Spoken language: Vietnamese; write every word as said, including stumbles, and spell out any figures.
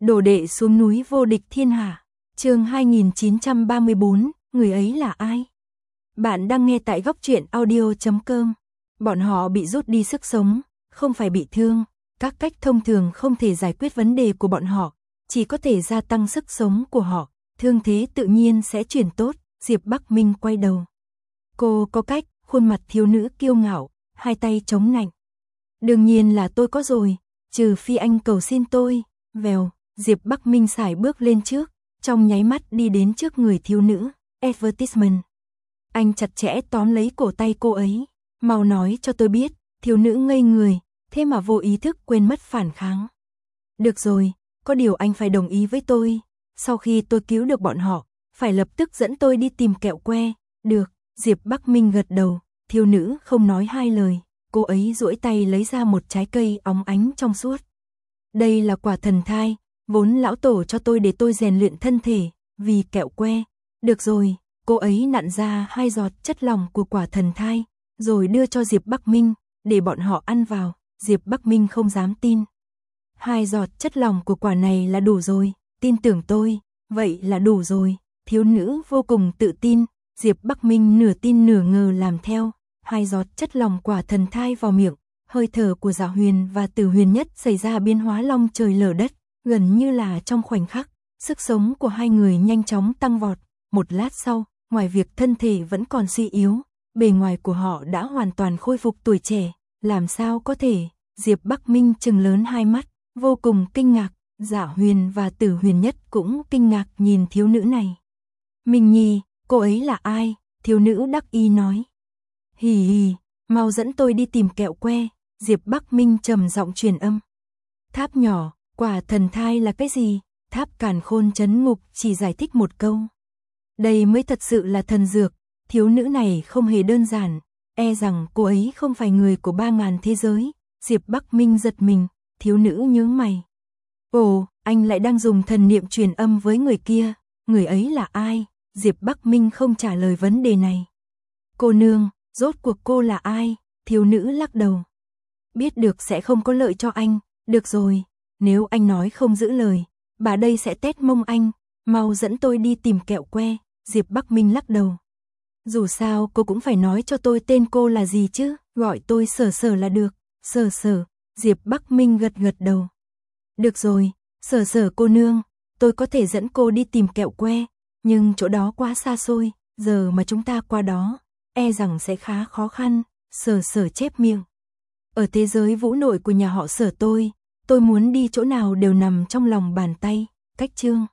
Đồ đệ xuống núi vô địch thiên hạ. Chương hai nghìn chín trăm ba mươi bốn, người ấy là ai? Bạn đang nghe tại góc truyện audio chấm com. Bọn họ bị rút đi sức sống, không phải bị thương. Các cách thông thường không thể giải quyết vấn đề của bọn họ, chỉ có thể gia tăng sức sống của họ. Thương thế tự nhiên sẽ chuyển tốt. Diệp Bắc Minh quay đầu. Cô có cách, khuôn mặt thiếu nữ kiêu ngạo, hai tay chống nạnh. Đương nhiên là tôi có rồi, trừ phi anh cầu xin tôi. Vèo, Diệp Bắc Minh sải bước lên trước, trong nháy mắt đi đến trước người thiếu nữ. Advertisement. Anh chặt chẽ tóm lấy cổ tay cô ấy. Mau nói cho tôi biết. Thiếu nữ ngây người, thế mà vô ý thức quên mất phản kháng. Được rồi, có điều anh phải đồng ý với tôi. Sau khi tôi cứu được bọn họ, phải lập tức dẫn tôi đi tìm kẹo que. Được, Diệp Bắc Minh gật đầu. Thiếu nữ không nói hai lời, cô ấy duỗi tay lấy ra một trái cây óng ánh trong suốt. Đây là quả thần thai, vốn lão tổ cho tôi để tôi rèn luyện thân thể, vì kẹo que. Được rồi, cô ấy nặn ra hai giọt chất lỏng của quả thần thai, rồi đưa cho Diệp Bắc Minh, để bọn họ ăn vào. Diệp Bắc Minh không dám tin. Hai giọt chất lỏng của quả này là đủ rồi, tin tưởng tôi, vậy là đủ rồi. Thiếu nữ vô cùng tự tin, Diệp Bắc Minh nửa tin nửa ngờ làm theo. Hai giọt chất lỏng quả thần thai vào miệng, hơi thở của Dạ Huyền và Tử Huyền Nhất xảy ra biến hóa long trời lở đất, gần như là trong khoảnh khắc, sức sống của hai người nhanh chóng tăng vọt. Một lát sau, ngoài việc thân thể vẫn còn suy yếu, bề ngoài của họ đã hoàn toàn khôi phục tuổi trẻ. Làm sao có thể? Diệp Bắc Minh trừng lớn hai mắt, vô cùng kinh ngạc. Dạ Huyền và Tử Huyền Nhất cũng kinh ngạc nhìn thiếu nữ này. Minh Nhi, cô ấy là ai? Thiếu nữ đắc ý nói. Hì hì, mau dẫn tôi đi tìm kẹo que. Diệp Bắc Minh trầm giọng truyền âm. Tháp nhỏ, quả thần thai là cái gì? Tháp Càn Khôn Trấn Ngục chỉ giải thích một câu. Đây mới thật sự là thần dược. Thiếu nữ này không hề đơn giản, e rằng cô ấy không phải người của ba ngàn thế giới. Diệp Bắc Minh giật mình, thiếu nữ nhướng mày. Ồ, anh lại đang dùng thần niệm truyền âm với người kia, người ấy là ai? Diệp Bắc Minh không trả lời vấn đề này. Cô nương, rốt cuộc cô là ai? Thiếu nữ lắc đầu. Biết được sẽ không có lợi cho anh, được rồi, nếu anh nói không giữ lời, bà đây sẽ tét mông anh, mau dẫn tôi đi tìm kẹo que. Diệp Bắc Minh lắc đầu. Dù sao cô cũng phải nói cho tôi tên cô là gì chứ, gọi tôi Sở Sở là được. Sở Sở, Diệp Bắc Minh gật gật đầu. Được rồi, Sở Sở cô nương, tôi có thể dẫn cô đi tìm kẹo que, nhưng chỗ đó quá xa xôi, giờ mà chúng ta qua đó, e rằng sẽ khá khó khăn. Sở Sở chép miệng. Ở thế giới vũ nội của nhà họ Sở tôi, tôi muốn đi chỗ nào đều nằm trong lòng bàn tay. Cách chương